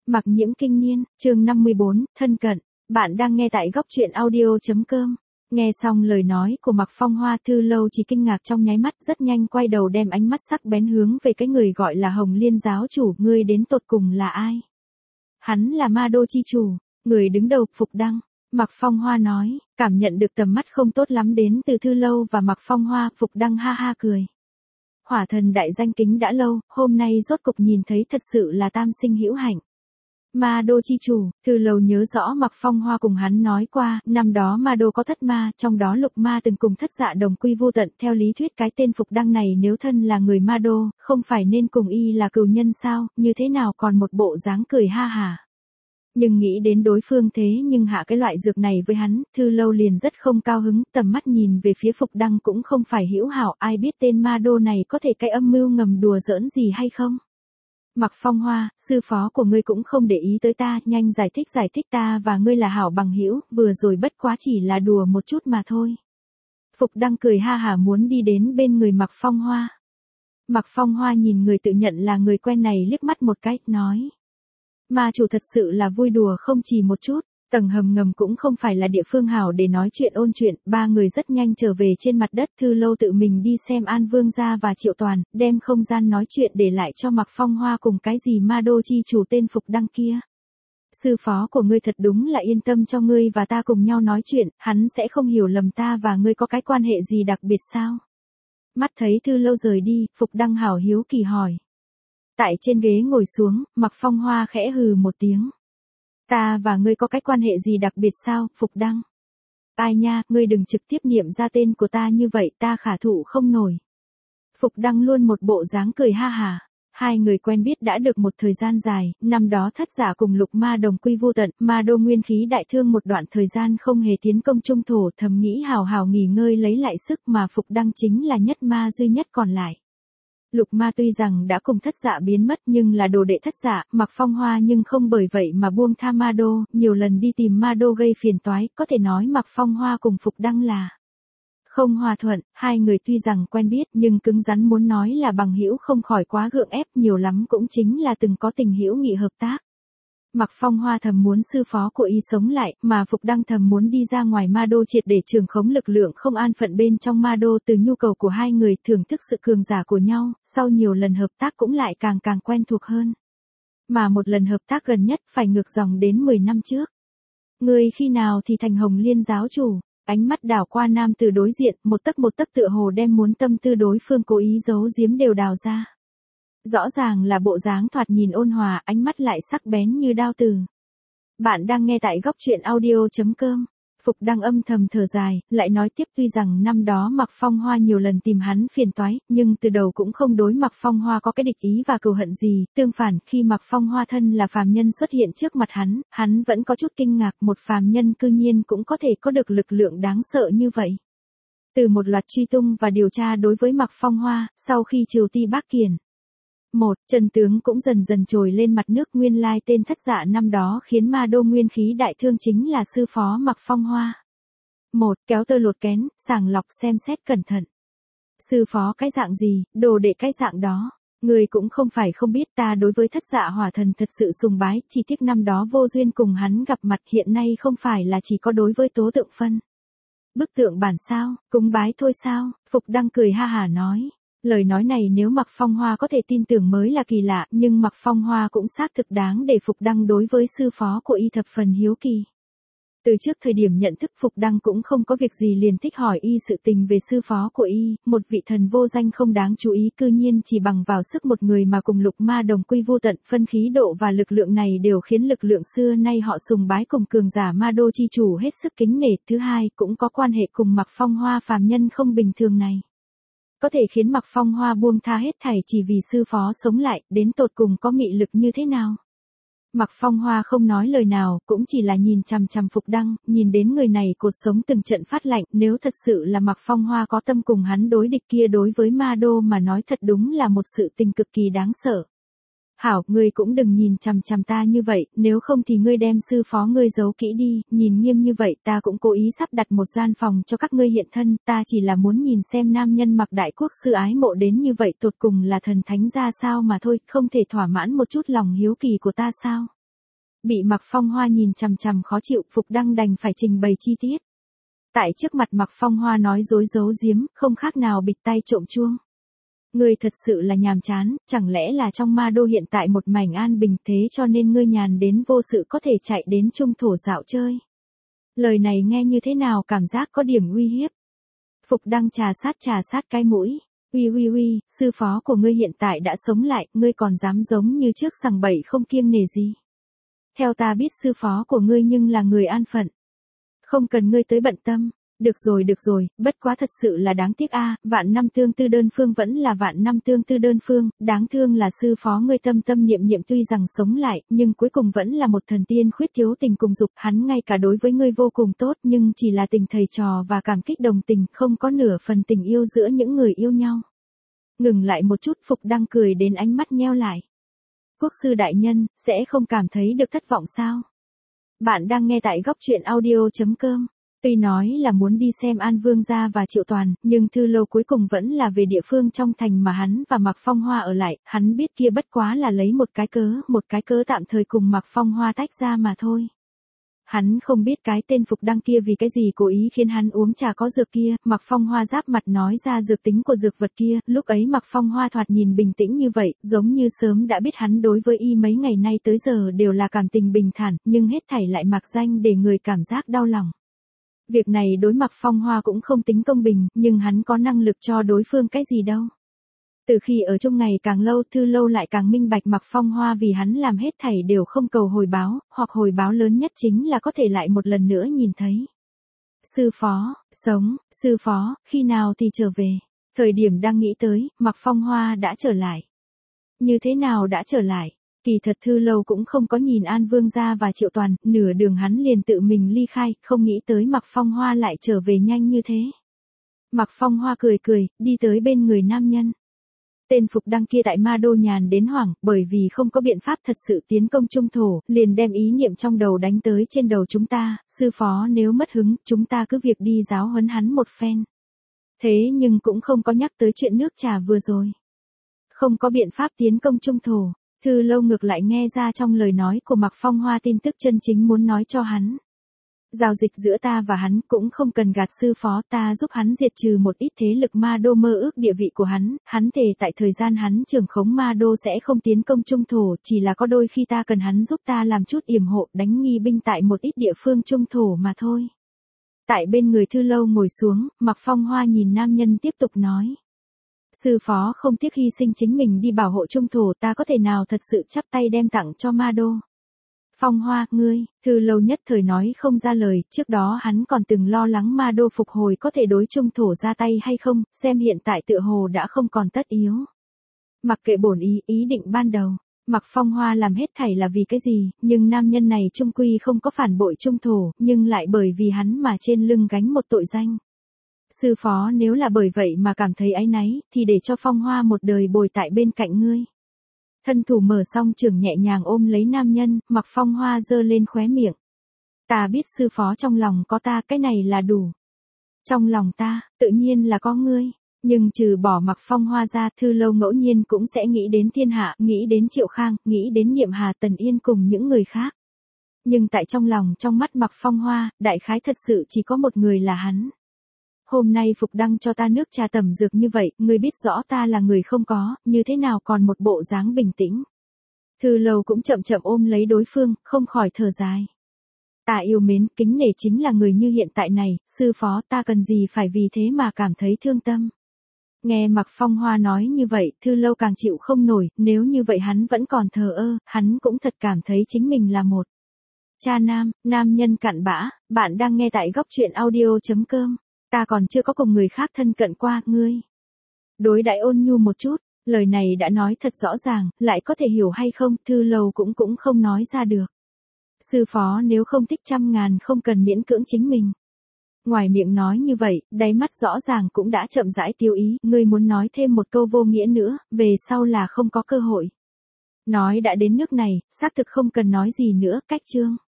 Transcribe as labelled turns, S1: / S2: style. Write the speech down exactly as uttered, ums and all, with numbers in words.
S1: Mặc Nhiễm Kinh Niên, chương năm mươi bốn, thân cận. Bạn đang nghe tại góc truyện audio.com. Nghe xong lời nói của Mạc Phong Hoa, Thư Lâu chỉ kinh ngạc trong nháy mắt, rất nhanh quay đầu đem ánh mắt sắc bén hướng về cái người gọi là Hồng Liên giáo chủ, ngươi đến tột cùng là ai? Hắn là Ma Đô chi chủ, người đứng đầu, Phục Đăng. Mạc Phong Hoa nói, cảm nhận được tầm mắt không tốt lắm đến từ Thư Lâu và Mạc Phong Hoa, Phục Đăng ha ha cười. Hỏa thần đại danh kính đã lâu, hôm nay rốt cục nhìn thấy thật sự là tam sinh hữu hạnh. Ma Đô chi chủ, Thư Lâu nhớ rõ Mạc Phong Hoa cùng hắn nói qua, năm đó Ma Đô có thất ma, trong đó Lục Ma từng cùng thất dạ đồng quy vô tận, theo lý thuyết cái tên Phục Đăng này nếu thân là người Ma Đô, không phải nên cùng y là cừu nhân sao, như thế nào còn một bộ dáng cười ha hả. Nhưng nghĩ đến đối phương thế nhưng hạ cái loại dược này với hắn, Thư Lâu liền rất không cao hứng, tầm mắt nhìn về phía Phục Đăng cũng không phải hữu hảo, ai biết tên Ma Đô này có thể cái âm mưu ngầm đùa giỡn gì hay không. Mạc Phong Hoa, sư phó của ngươi cũng không để ý tới ta, nhanh giải thích giải thích ta và ngươi là hảo bằng hữu, vừa rồi bất quá chỉ là đùa một chút mà thôi. Phục Đăng cười ha hả muốn đi đến bên người Mạc Phong Hoa. Mạc Phong Hoa nhìn người tự nhận là người quen này liếc mắt một cái, nói. Ma chủ thật sự là vui đùa không chỉ một chút, tầng hầm ngầm cũng không phải là địa phương hảo để nói chuyện ôn chuyện, ba người rất nhanh trở về trên mặt đất. Thư Lâu tự mình đi xem An Vương gia và Triệu Toàn, đem không gian nói chuyện để lại cho Mạc Phong Hoa cùng cái gì Ma Đô chi chủ tên Phục Đăng kia. Sư phó của ngươi thật đúng là yên tâm cho ngươi và ta cùng nhau nói chuyện, hắn sẽ không hiểu lầm ta và ngươi có cái quan hệ gì đặc biệt sao? Mắt thấy Thư Lâu rời đi, Phục Đăng hảo hiếu kỳ hỏi. Tại trên ghế ngồi xuống, Mạc Phong Hoa khẽ hừ một tiếng. Ta và ngươi có cái quan hệ gì đặc biệt sao, Phục Đăng? Ai nha, ngươi đừng trực tiếp niệm ra tên của ta như vậy, ta khả thụ không nổi. Phục Đăng luôn một bộ dáng cười ha hả. Hai người quen biết đã được một thời gian dài, năm đó thất giả cùng Lục Ma đồng quy vô tận, Ma Đô nguyên khí đại thương một đoạn thời gian không hề tiến công trung thổ, thầm nghĩ hào hào nghỉ ngơi lấy lại sức mà Phục Đăng chính là nhất ma duy nhất còn lại. Lục Ma tuy rằng đã cùng thất dạ biến mất nhưng là đồ đệ thất dạ, Mạc Phong Hoa nhưng không bởi vậy mà buông tha Ma Đô, nhiều lần đi tìm Ma Đô gây phiền toái, có thể nói Mạc Phong Hoa cùng Phục Đăng là không hòa thuận, hai người tuy rằng quen biết nhưng cứng rắn muốn nói là bằng hữu không khỏi quá gượng ép, nhiều lắm cũng chính là từng có tình hữu nghị hợp tác. Mạc Phong Hoa thầm muốn sư phó của y sống lại, mà Phục Đăng thầm muốn đi ra ngoài Ma Đô triệt để trường khống lực lượng không an phận bên trong Ma Đô. Từ nhu cầu của hai người thưởng thức sự cường giả của nhau, sau nhiều lần hợp tác cũng lại càng càng quen thuộc hơn. Mà một lần hợp tác gần nhất phải ngược dòng đến mười năm trước. Người khi nào thì thành Hồng Liên giáo chủ? Ánh mắt đảo qua nam từ đối diện, một tấc một tấc tựa hồ đem muốn tâm tư đối phương cố ý giấu giếm đều đào ra. Rõ ràng là bộ dáng thoạt nhìn ôn hòa, ánh mắt lại sắc bén như đao từ. Bạn đang nghe tại góc truyện audio.com. Phục Đăng âm thầm thở dài, lại nói tiếp tuy rằng năm đó Mạc Phong Hoa nhiều lần tìm hắn phiền toái, nhưng từ đầu cũng không đối Mạc Phong Hoa có cái địch ý và cừu hận gì, tương phản khi Mạc Phong Hoa thân là phàm nhân xuất hiện trước mặt hắn, hắn vẫn có chút kinh ngạc một phàm nhân cư nhiên cũng có thể có được lực lượng đáng sợ như vậy. Từ một loạt truy tung và điều tra đối với Mạc Phong Hoa, sau khi Triều Ti Bác Kiền. Một, chân tướng cũng dần dần trồi lên mặt nước, nguyên lai tên thất dạ năm đó khiến Ma Đô nguyên khí đại thương chính là sư phó Mạc Phong Hoa. Một, kéo tơ lột kén, sàng lọc xem xét cẩn thận. Sư phó cái dạng gì, đồ đệ cái dạng đó. Người cũng không phải không biết ta đối với thất dạ hỏa thần thật sự sùng bái, chỉ tiếc năm đó vô duyên cùng hắn gặp mặt, hiện nay không phải là chỉ có đối với tố tượng phân. Bức tượng bản sao, cúng bái thôi sao, Phục Đăng cười ha hả nói. Lời nói này nếu Mạc Phong Hoa có thể tin tưởng mới là kỳ lạ, nhưng Mạc Phong Hoa cũng xác thực đáng để Phục Đăng đối với sư phó của y thập phần hiếu kỳ. Từ trước thời điểm nhận thức Phục Đăng cũng không có việc gì liền thích hỏi y sự tình về sư phó của y, một vị thần vô danh không đáng chú ý cư nhiên chỉ bằng vào sức một người mà cùng Lục Ma đồng quy vô tận, phân khí độ và lực lượng này đều khiến lực lượng xưa nay họ sùng bái cùng cường giả Ma Đô chi chủ hết sức kính nể. Thứ hai cũng có quan hệ cùng Mạc Phong Hoa phàm nhân không bình thường này. Có thể khiến Mạc Phong Hoa buông tha hết thảy chỉ vì sư phó sống lại, đến tột cùng có mị lực như thế nào. Mạc Phong Hoa không nói lời nào, cũng chỉ là nhìn chằm chằm Phục Đăng, nhìn đến người này cột sống từng trận phát lạnh, nếu thật sự là Mạc Phong Hoa có tâm cùng hắn đối địch kia đối với Ma Đô mà nói thật đúng là một sự tình cực kỳ đáng sợ. Hảo, ngươi cũng đừng nhìn chằm chằm ta như vậy, nếu không thì ngươi đem sư phó ngươi giấu kỹ đi, nhìn nghiêm như vậy ta cũng cố ý sắp đặt một gian phòng cho các ngươi hiện thân, ta chỉ là muốn nhìn xem nam nhân mặc đại quốc sư ái mộ đến như vậy tột cùng là thần thánh ra sao mà thôi, không thể thỏa mãn một chút lòng hiếu kỳ của ta sao. Bị Mạc Phong Hoa nhìn chằm chằm khó chịu, Phục Đăng đành phải trình bày chi tiết. Tại trước mặt Mạc Phong Hoa nói dối giấu giếm, không khác nào bịt tai trộm chuông. Ngươi thật sự là nhàm chán, chẳng lẽ là trong ma đô hiện tại một mảnh an bình thế cho nên ngươi nhàn đến vô sự có thể chạy đến trung thổ dạo chơi. Lời này nghe như thế nào cảm giác có điểm uy hiếp. Phục Đăng trà sát trà sát cái mũi. Uy uy uy, sư phó của ngươi hiện tại đã sống lại, ngươi còn dám giống như trước sằng bậy không kiêng nể gì. Theo ta biết sư phó của ngươi nhưng là người an phận. Không cần ngươi tới bận tâm. Được rồi được rồi, bất quá thật sự là đáng tiếc a, vạn năm tương tư đơn phương vẫn là vạn năm tương tư đơn phương, đáng thương là sư phó ngươi tâm tâm niệm niệm tuy rằng sống lại, nhưng cuối cùng vẫn là một thần tiên khuyết thiếu tình cùng dục, hắn ngay cả đối với ngươi vô cùng tốt nhưng chỉ là tình thầy trò và cảm kích đồng tình, không có nửa phần tình yêu giữa những người yêu nhau. Ngừng lại một chút, Phục Đăng cười đến ánh mắt nheo lại. Quốc sư đại nhân, sẽ không cảm thấy được thất vọng sao? Bạn đang nghe tại góc truyện audio chấm com. Tuy nói là muốn đi xem An Vương gia và Triệu Toàn, nhưng Thư Lâu cuối cùng vẫn là về địa phương trong thành mà hắn và Mạc Phong Hoa ở lại, hắn biết kia bất quá là lấy một cái cớ, một cái cớ tạm thời cùng Mạc Phong Hoa tách ra mà thôi. Hắn không biết cái tên Phục Đăng kia vì cái gì cố ý khiến hắn uống trà có dược kia, Mạc Phong Hoa giáp mặt nói ra dược tính của dược vật kia, lúc ấy Mạc Phong Hoa thoạt nhìn bình tĩnh như vậy, giống như sớm đã biết hắn đối với y mấy ngày nay tới giờ đều là cảm tình bình thản, nhưng hết thảy lại mặc danh để người cảm giác đau lòng. Việc này đối Mạc Phong Hoa cũng không tính công bình, nhưng hắn có năng lực cho đối phương cái gì đâu. Từ khi ở chung ngày càng lâu, Thư Lâu lại càng minh bạch Mạc Phong Hoa vì hắn làm hết thảy đều không cầu hồi báo, hoặc hồi báo lớn nhất chính là có thể lại một lần nữa nhìn thấy. Sư phó, sống, sư phó, khi nào thì trở về? Thời điểm đang nghĩ tới, Mạc Phong Hoa đã trở lại. Như thế nào đã trở lại? Kỳ thật Thư Lâu cũng không có nhìn An Vương gia và Triệu Toàn, nửa đường hắn liền tự mình ly khai, không nghĩ tới Mạc Phong Hoa lại trở về nhanh như thế. Mạc Phong Hoa cười cười, đi tới bên người nam nhân. Tên Phục Đăng kia tại Ma Đô nhàn đến hoảng, bởi vì không có biện pháp thật sự tiến công trung thổ, liền đem ý niệm trong đầu đánh tới trên đầu chúng ta, sư phó nếu mất hứng, chúng ta cứ việc đi giáo huấn hắn một phen. Thế nhưng cũng không có nhắc tới chuyện nước trà vừa rồi. Không có biện pháp tiến công trung thổ. Thư Lâu ngược lại nghe ra trong lời nói của Mạc Phong Hoa tin tức chân chính muốn nói cho hắn. Giao dịch giữa ta và hắn cũng không cần gạt sư phó, ta giúp hắn diệt trừ một ít thế lực Ma Đô mơ ước địa vị của hắn, hắn thề tại thời gian hắn trưởng khống Ma Đô sẽ không tiến công trung thổ, chỉ là có đôi khi ta cần hắn giúp ta làm chút yểm hộ đánh nghi binh tại một ít địa phương trung thổ mà thôi. Tại bên người Thư Lâu ngồi xuống, Mạc Phong Hoa nhìn nam nhân tiếp tục nói. Sư phó không tiếc hy sinh chính mình đi bảo hộ trung thổ, ta có thể nào thật sự chắp tay đem tặng cho Ma Đô. Phong Hoa, ngươi, Thư Lâu nhất thời nói không ra lời, trước đó hắn còn từng lo lắng Ma Đô phục hồi có thể đối trung thổ ra tay hay không, xem hiện tại tựa hồ đã không còn tất yếu. Mặc kệ bổn ý, ý định ban đầu, Mạc Phong Hoa làm hết thảy là vì cái gì, nhưng nam nhân này trung quy không có phản bội trung thổ, nhưng lại bởi vì hắn mà trên lưng gánh một tội danh. Sư phó nếu là bởi vậy mà cảm thấy áy náy, thì để cho Phong Hoa một đời bồi tại bên cạnh ngươi. Thân thủ mở song trưởng nhẹ nhàng ôm lấy nam nhân, Mạc Phong Hoa giơ lên khóe miệng. Ta biết sư phó trong lòng có ta, cái này là đủ. Trong lòng ta, tự nhiên là có ngươi. Nhưng trừ bỏ Mạc Phong Hoa ra, Thư Lâu ngẫu nhiên cũng sẽ nghĩ đến thiên hạ, nghĩ đến Triệu Khang, nghĩ đến Niệm Hà Tần Yên cùng những người khác. Nhưng tại trong lòng trong mắt Mạc Phong Hoa, đại khái thật sự chỉ có một người là hắn. Hôm nay Phục Đăng cho ta nước trà tẩm dược như vậy, ngươi biết rõ ta là người không có, như thế nào còn một bộ dáng bình tĩnh. Thư Lâu cũng chậm chậm ôm lấy đối phương, không khỏi thở dài. Ta yêu mến, kính nể chính là người như hiện tại này, sư phó ta cần gì phải vì thế mà cảm thấy thương tâm. Nghe Mạc Phong Hoa nói như vậy, Thư Lâu càng chịu không nổi, nếu như vậy hắn vẫn còn thờ ơ, hắn cũng thật cảm thấy chính mình là một cha nam, nam nhân cặn bã. Bạn đang nghe tại góc truyện audio chấm com. Ta còn chưa có cùng người khác thân cận qua, ngươi. Đối đãi ôn nhu một chút, lời này đã nói thật rõ ràng, lại có thể hiểu hay không, Thư Lâu cũng cũng không nói ra được. Sư phó nếu không thích trăm ngàn không cần miễn cưỡng chính mình. Ngoài miệng nói như vậy, đáy mắt rõ ràng cũng đã chậm rãi tiêu ý, ngươi muốn nói thêm một câu vô nghĩa nữa, về sau là không có cơ hội. Nói đã đến nước này, xác thực không cần nói gì nữa, cách chương.